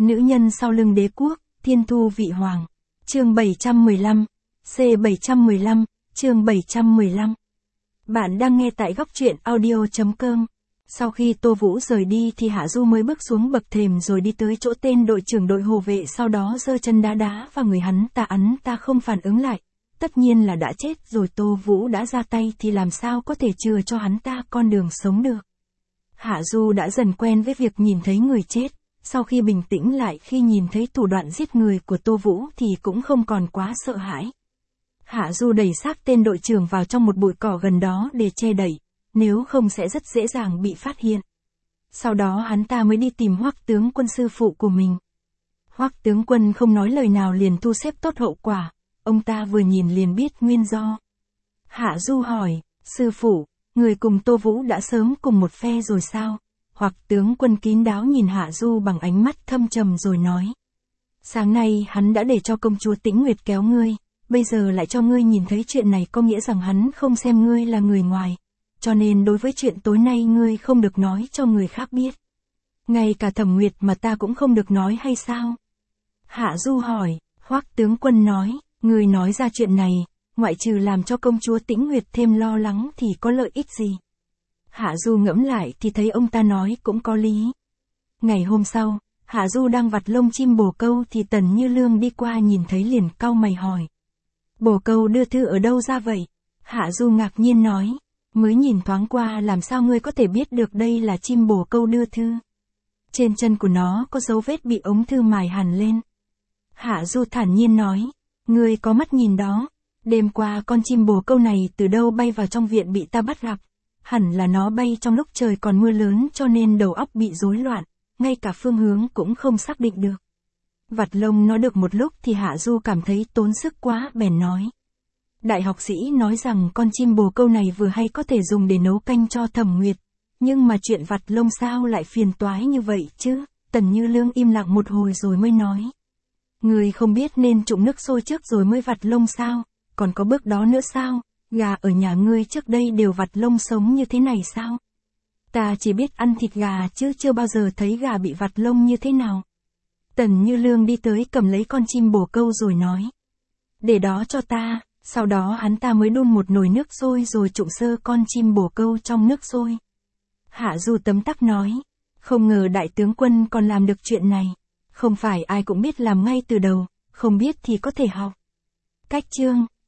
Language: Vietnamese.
Nữ nhân sau lưng đế quốc, thiên thu vị hoàng. Chương 715. C715, chương 715. Bạn đang nghe tại góc truyện audio.com. Sau khi Tô Vũ rời đi thì Hạ Du mới bước xuống bậc thềm rồi đi tới chỗ tên đội trưởng đội hộ vệ, sau đó giơ chân đá vào người hắn ta không phản ứng lại. Tất nhiên là đã chết rồi, Tô Vũ đã ra tay thì làm sao có thể chừa cho hắn ta con đường sống được. Hạ Du đã dần quen với việc nhìn thấy người chết, sau khi bình tĩnh lại khi nhìn thấy thủ đoạn giết người của Tô Vũ thì cũng không còn quá sợ hãi. Hạ Du đẩy xác tên đội trưởng vào trong một bụi cỏ gần đó để che đậy, nếu không sẽ rất dễ dàng bị phát hiện. Sau đó hắn ta mới đi tìm Hoắc tướng quân sư phụ của mình. Hoắc tướng quân không nói lời nào liền thu xếp tốt hậu quả, ông ta vừa nhìn liền biết nguyên do. Hạ Du hỏi, sư phụ, người cùng Tô Vũ đã sớm cùng một phe rồi sao? Hoắc tướng quân kín đáo nhìn Hạ Du bằng ánh mắt thâm trầm rồi nói. Sáng nay hắn đã để cho công chúa Tĩnh Nguyệt kéo ngươi, bây giờ lại cho ngươi nhìn thấy chuyện này, có nghĩa rằng hắn không xem ngươi là người ngoài. Cho nên đối với chuyện tối nay ngươi không được nói cho người khác biết. Ngay cả Thẩm Nguyệt mà ta cũng không được nói hay sao? Hạ Du hỏi. Hoắc tướng quân nói, ngươi nói ra chuyện này, ngoại trừ làm cho công chúa Tĩnh Nguyệt thêm lo lắng thì có lợi ích gì? Hạ Du ngẫm lại thì thấy ông ta nói cũng có lý. Ngày hôm sau, Hạ Du đang vặt lông chim bồ câu thì Tần Như Lương đi qua nhìn thấy liền cau mày hỏi. Bồ câu đưa thư ở đâu ra vậy? Hạ Du ngạc nhiên nói, mới nhìn thoáng qua làm sao ngươi có thể biết được đây là chim bồ câu đưa thư? Trên chân của nó có dấu vết bị ống thư mài hàn lên. Hạ Du thản nhiên nói, ngươi có mắt nhìn đó, đêm qua con chim bồ câu này từ đâu bay vào trong viện bị ta bắt gặp. Hẳn là nó bay trong lúc trời còn mưa lớn cho nên đầu óc bị rối loạn, ngay cả phương hướng cũng không xác định được. Vặt lông nó được một lúc thì Hạ Du cảm thấy tốn sức quá bèn nói. Đại học sĩ nói rằng con chim bồ câu này vừa hay có thể dùng để nấu canh cho Thẩm Nguyệt, nhưng mà chuyện vặt lông sao lại phiền toái như vậy chứ? Tần Như Lương im lặng một hồi rồi mới nói. Người không biết nên trụng nước sôi trước rồi mới vặt lông sao? Còn có bước đó nữa sao? Gà ở nhà ngươi trước đây đều vặt lông sống như thế này sao? Ta chỉ biết ăn thịt gà chứ chưa bao giờ thấy gà bị vặt lông như thế nào. Tần Như Lương đi tới cầm lấy con chim bồ câu rồi nói. Để đó cho ta, sau đó hắn ta mới đun một nồi nước sôi rồi trụng sơ con chim bồ câu trong nước sôi. Hạ Du tấm tắc nói, không ngờ đại tướng quân còn làm được chuyện này. Không phải ai cũng biết làm ngay từ đầu, không biết thì có thể học. Cách chương